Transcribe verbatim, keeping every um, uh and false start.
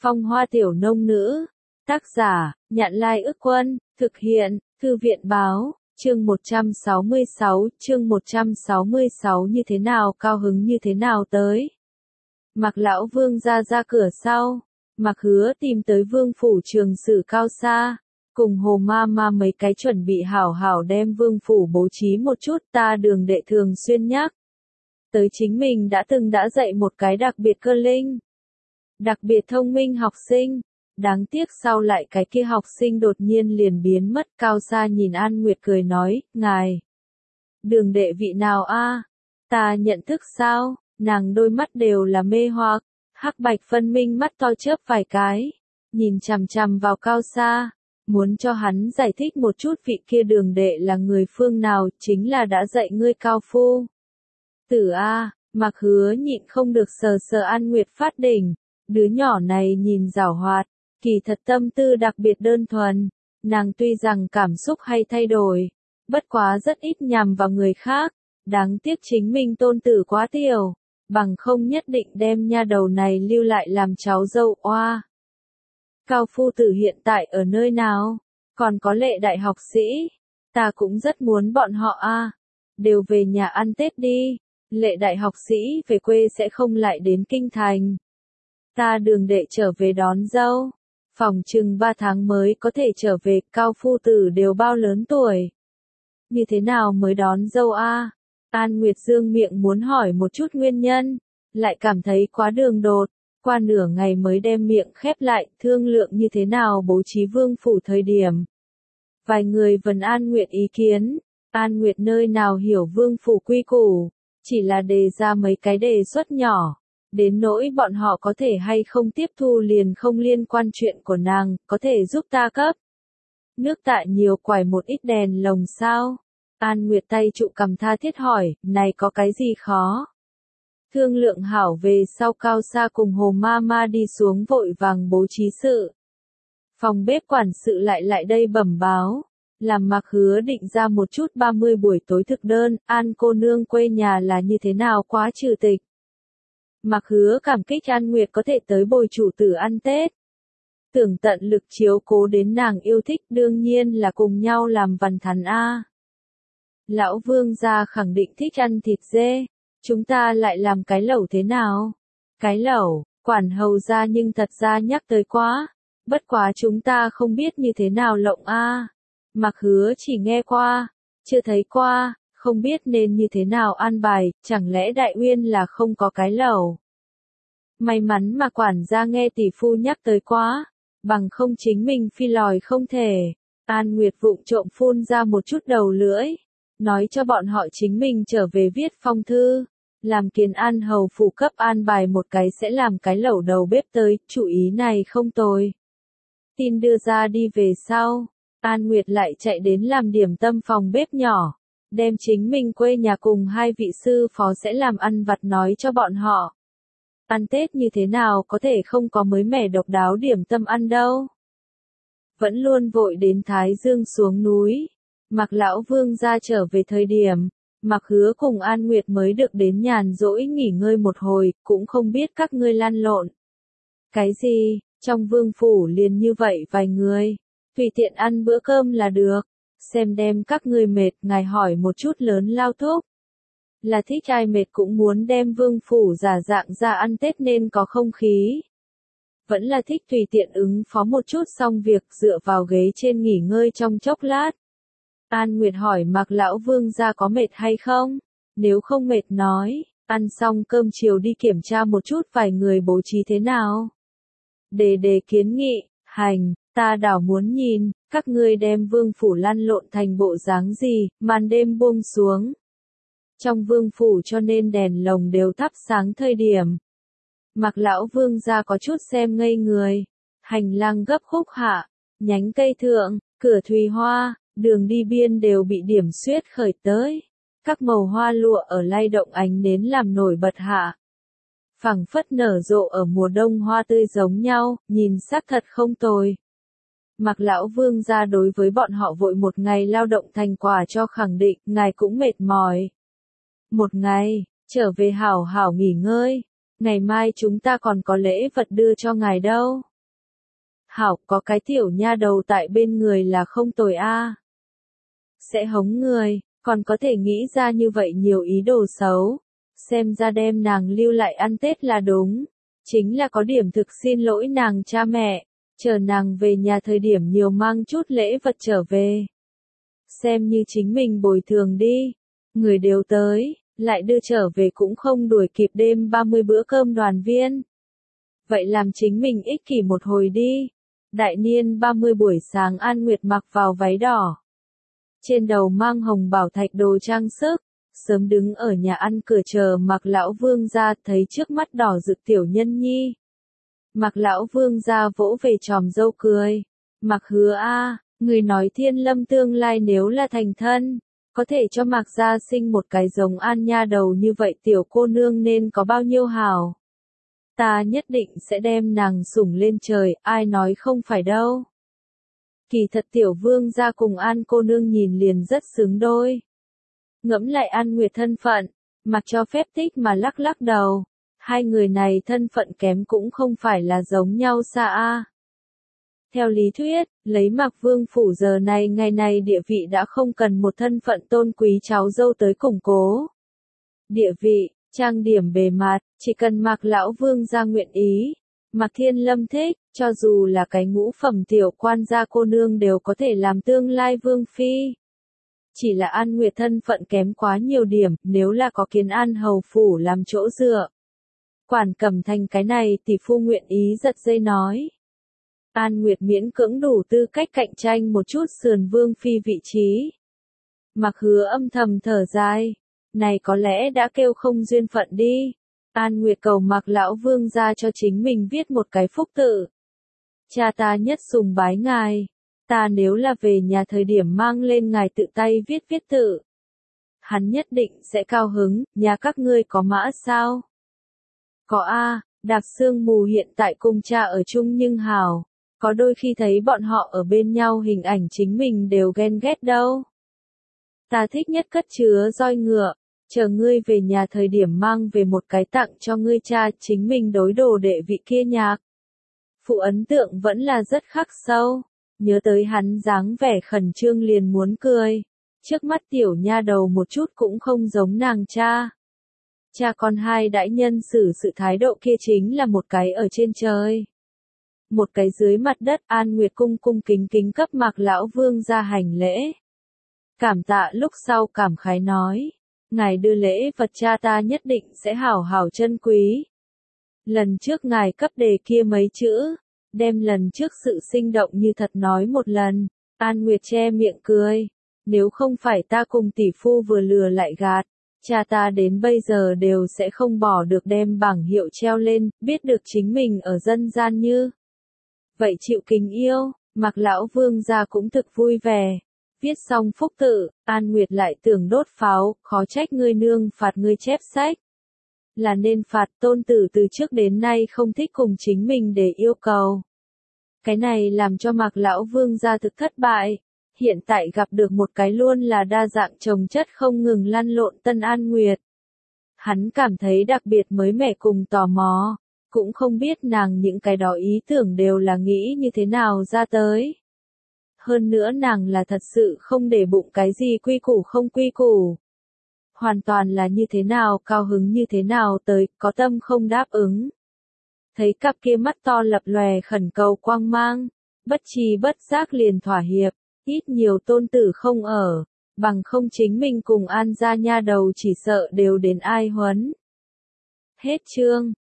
Phong Hoa Tiểu Nông Nữ. Tác giả, Nhạn Lai Ức Quân, thực hiện, Thư viện Báo, chương một trăm sáu mươi sáu, chương một trăm sáu mươi sáu như thế nào cao hứng như thế nào tới. Mạc Lão Vương ra ra cửa sau, Mạc Hứa tìm tới Vương phủ Trường Sử Cao Sa, cùng Hồ Ma Ma mấy cái chuẩn bị hảo hảo đem Vương phủ bố trí một chút, ta Đường đệ thường xuyên nhắc. Tới chính mình đã từng đã dạy một cái đặc biệt cơ linh, đặc biệt thông minh học sinh. Đáng tiếc sau lại cái kia học sinh đột nhiên liền biến mất. Cao Sa nhìn An Nguyệt cười nói, ngài, Đường đệ vị nào a? Ta nhận thức sao? Nàng đôi mắt đều là mê hoặc, hắc bạch phân minh mắt to chớp vài cái, nhìn chằm chằm vào Cao Sa, muốn cho hắn giải thích một chút vị kia Đường đệ là người phương nào, chính là đã dạy ngươi Cao phu tử a. Mạc Hứa nhịn không được sờ sờ An Nguyệt phát đỉnh, đứa nhỏ này nhìn giảo hoạt, kỳ thật tâm tư đặc biệt đơn thuần, nàng tuy rằng cảm xúc hay thay đổi, bất quá rất ít nhằm vào người khác, đáng tiếc chính mình tôn tử quá tiểu, bằng không nhất định đem nha đầu này lưu lại làm cháu dâu oa. Cao phu tử hiện tại ở nơi nào? Còn có Lệ đại học sĩ, ta cũng rất muốn bọn họ a, đều về nhà ăn Tết đi. Lệ đại học sĩ về quê sẽ không lại đến kinh thành. Ta Đường đệ trở về đón dâu, phòng chừng ba tháng mới có thể trở về. Cao phu tử đều bao lớn tuổi, như thế nào mới đón dâu a? An Nguyệt dương miệng muốn hỏi một chút nguyên nhân, lại cảm thấy quá đường đột, qua nửa ngày mới đem miệng khép lại, thương lượng như thế nào bố trí Vương phủ thời điểm. Vài người vấn An Nguyệt ý kiến, An Nguyệt nơi nào hiểu Vương phủ quy củ, chỉ là đề ra mấy cái đề xuất nhỏ, đến nỗi bọn họ có thể hay không tiếp thu liền không liên quan chuyện của nàng, có thể giúp ta cấp nước tạ nhiều quải một ít đèn lồng sao? An Nguyệt tay trụ cầm tha thiết hỏi, này có cái gì khó? Thương lượng hảo về sau Cao Sa cùng Hồ Ma Ma đi xuống vội vàng bố trí sự. Phòng bếp quản sự lại lại đây bẩm báo, làm Mạc Hứa định ra một chút ba mươi buổi tối thực đơn, An cô nương quê nhà là như thế nào quá trừ tịch. Mạc Hứa cảm kích An Nguyệt có thể tới bồi chủ tử ăn Tết. Tưởng tận lực chiếu cố đến nàng yêu thích, đương nhiên là cùng nhau làm văn thắn a. Lão Vương gia khẳng định thích ăn thịt dê, chúng ta lại làm cái lẩu thế nào? Cái lẩu, quản hầu gia nhưng thật ra nhắc tới quá, bất quá chúng ta không biết như thế nào lộng a. Mạc Hứa chỉ nghe qua, chưa thấy qua, không biết nên như thế nào an bài, chẳng lẽ Đại Uyên là không có cái lẩu? May mắn mà quản gia nghe tỷ phu nhắc tới quá, bằng không chính mình phi lòi không thể. An Nguyệt vụng trộm phun ra một chút đầu lưỡi, nói cho bọn họ chính mình trở về viết phong thư, làm Kiền An hầu phủ cấp an bài một cái sẽ làm cái lẩu đầu bếp tới, chủ ý này không tồi. Tin đưa ra đi về sau, An Nguyệt lại chạy đến làm điểm tâm phòng bếp nhỏ, đem chính mình quê nhà cùng hai vị sư phó sẽ làm ăn vặt nói cho bọn họ. Ăn Tết như thế nào có thể không có mới mẻ độc đáo điểm tâm ăn đâu. Vẫn luôn vội đến Thái Dương xuống núi, Mạc Lão Vương ra trở về thời điểm, Mạc Hứa cùng An Nguyệt mới được đến nhàn rỗi nghỉ ngơi một hồi, cũng không biết các ngươi lăn lộn. Cái gì, trong vương phủ liền như vậy vài người, tùy tiện ăn bữa cơm là được, xem đem các ngươi mệt, ngài hỏi một chút lớn lao thúc. Là thích ai mệt cũng muốn đem vương phủ giả dạng ra ăn Tết nên có không khí. Vẫn là thích tùy tiện ứng phó một chút xong việc dựa vào ghế trên nghỉ ngơi trong chốc lát. An Nguyệt hỏi Mạc Lão Vương gia có mệt hay không? Nếu không mệt nói, ăn xong cơm chiều đi kiểm tra một chút vài người bố trí thế nào. Đề đề kiến nghị, hành, ta đảo muốn nhìn, các ngươi đem vương phủ lăn lộn thành bộ dáng gì, màn đêm buông xuống. Trong vương phủ cho nên đèn lồng đều thắp sáng thời điểm. Mạc Lão Vương gia có chút xem ngây người, hành lang gấp khúc hạ, nhánh cây thượng, cửa thùy hoa, đường đi biên đều bị điểm xuyết khởi tới. Các màu hoa lụa ở lay động ánh nến làm nổi bật hạ. Phẳng phất nở rộ ở mùa đông hoa tươi giống nhau, nhìn sắc thật không tồi. Mạc Lão Vương gia đối với bọn họ vội một ngày lao động thành quả cho khẳng định, ngài cũng mệt mỏi. Một ngày, trở về hảo hảo nghỉ ngơi, ngày mai chúng ta còn có lễ vật đưa cho ngài đâu. Hảo, có cái tiểu nha đầu tại bên người là không tồi a. Sẽ hống người, còn có thể nghĩ ra như vậy nhiều ý đồ xấu. Xem ra đem nàng lưu lại ăn Tết là đúng. Chính là có điểm thực xin lỗi nàng cha mẹ, chờ nàng về nhà thời điểm nhiều mang chút lễ vật trở về. Xem như chính mình bồi thường đi. Người đều tới, lại đưa trở về cũng không đuổi kịp đêm ba mươi bữa cơm đoàn viên. Vậy làm chính mình ích kỷ một hồi đi. Đại niên ba mươi buổi sáng An Nguyệt mặc vào váy đỏ. Trên đầu mang hồng bảo thạch đồ trang sức. Sớm đứng ở nhà ăn cửa chờ Mạc lão vương ra, thấy trước mắt đỏ rực tiểu nhân nhi. Mạc lão vương ra vỗ về tròm dâu cười. Mạc hứa a, người nói thiên lâm tương lai nếu là thành thân, có thể cho Mạc gia sinh một cái giống An nha đầu như vậy tiểu cô nương nên có bao nhiêu hảo. Ta nhất định sẽ đem nàng sủng lên trời, ai nói không phải đâu. Kỳ thật tiểu vương gia cùng An cô nương nhìn liền rất xứng đôi. Ngẫm lại An Nguyệt thân phận, mặc cho phép thích mà lắc lắc đầu. Hai người này thân phận kém cũng không phải là giống nhau xa a. Theo lý thuyết, lấy Mạc Vương phủ giờ này ngày này địa vị đã không cần một thân phận tôn quý cháu dâu tới củng cố. Địa vị, trang điểm bề mặt, chỉ cần Mạc lão vương gia nguyện ý. Mạc Thiên Lâm thích, cho dù là cái ngũ phẩm tiểu quan gia cô nương đều có thể làm tương lai vương phi. Chỉ là An Nguyệt thân phận kém quá nhiều điểm, nếu là có Kiến An hầu phủ làm chỗ dựa. Quản Cẩm Thành cái này tỷ phu nguyện ý giật dây nói. An Nguyệt miễn cưỡng đủ tư cách cạnh tranh một chút sườn vương phi vị trí. Mạc Hứa âm thầm thở dài, này có lẽ đã kêu không duyên phận đi. An Nguyệt cầu Mạc lão vương ra cho chính mình viết một cái phúc tự. Cha ta nhất sùng bái ngài. Ta nếu là về nhà thời điểm mang lên ngài tự tay viết viết tự. Hắn nhất định sẽ cao hứng, nhà các ngươi có mã sao? Có a, Đạc Sương Mù hiện tại cùng cha ở chung nhưng hảo. Có đôi khi thấy bọn họ ở bên nhau hình ảnh chính mình đều ghen ghét đâu. Ta thích nhất cất chứa roi ngựa, chờ ngươi về nhà thời điểm mang về một cái tặng cho ngươi cha, chính mình đối đồ đệ vị kia nhạc. Phụ ấn tượng vẫn là rất khắc sâu. Nhớ tới hắn dáng vẻ khẩn trương liền muốn cười. Trước mắt tiểu nha đầu một chút cũng không giống nàng cha. Cha con hai đại nhân xử sự thái độ kia chính là một cái ở trên trời. Một cái dưới mặt đất. An Nguyệt cung cung kính kính cấp Mạc lão vương ra hành lễ. Cảm tạ lúc sau cảm khái nói. Ngài đưa lễ vật cha ta nhất định sẽ hảo hảo trân quý. Lần trước ngài cấp đề kia mấy chữ. Đem lần trước sự sinh động như thật nói một lần. An Nguyệt che miệng cười. Nếu không phải ta cùng tỷ phu vừa lừa lại gạt, cha ta đến bây giờ đều sẽ không bỏ được đem bảng hiệu treo lên, biết được chính mình ở dân gian như. Vậy chịu kính yêu, Mạc lão vương gia cũng thực vui vẻ. Viết xong phúc tự, An Nguyệt lại tưởng đốt pháo, khó trách ngươi nương phạt ngươi chép sách. Là nên phạt, tôn tử từ trước đến nay không thích cùng chính mình để yêu cầu. Cái này làm cho Mạc lão vương gia thực thất bại. Hiện tại gặp được một cái luôn là đa dạng chồng chất không ngừng lăn lộn Tân An Nguyệt. Hắn cảm thấy đặc biệt mới mẻ cùng tò mò, cũng không biết nàng những cái đó ý tưởng đều là nghĩ như thế nào ra tới. Hơn nữa nàng là thật sự không để bụng cái gì quy củ không quy củ. Hoàn toàn là như thế nào cao hứng như thế nào tới, có tâm không đáp ứng. Thấy cặp kia mắt to lập lòe khẩn cầu quang mang, bất tri bất giác liền thỏa hiệp, ít nhiều tôn tử không ở, bằng không chính mình cùng An gia nha đầu chỉ sợ đều đến ai huấn. Hết chương.